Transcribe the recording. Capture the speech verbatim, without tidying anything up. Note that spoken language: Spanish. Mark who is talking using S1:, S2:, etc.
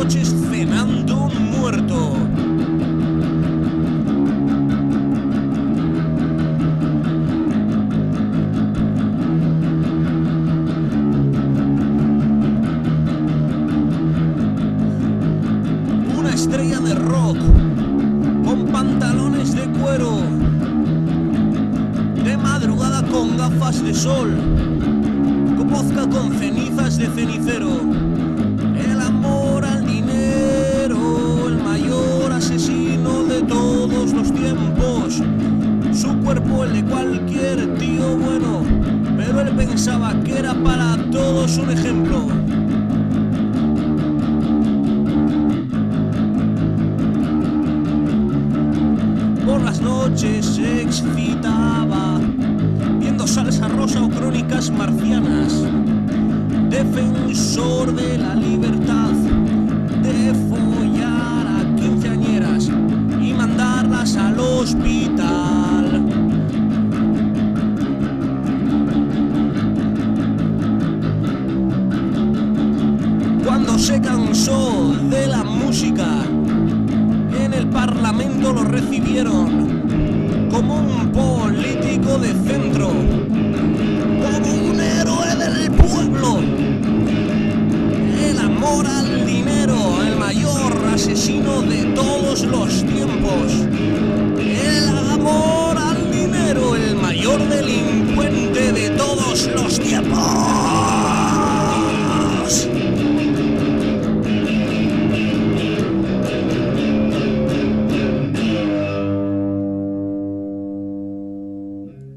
S1: noches cenando un muerto. Una estrella de rock con pantalones de cuero, de madrugada con gafas de sol, con vodka con cenizas de cenicero. El amor al dinero, el mayor asesino de todos los tiempos. Su cuerpo el de cualquier tío bueno, pero él pensaba que era para todos un ejemplo. Por las noches se excitaba viendo Salsa Rosa o Crónicas Marcianas. Defensor de la libertad, de follar a quinceañeras y mandarlas al hospital. Cuando se cansó de la música, en el Parlamento lo recibieron como un político de centro, como un héroe del pueblo. El amor al dinero, el mayor asesino de todos los tiempos.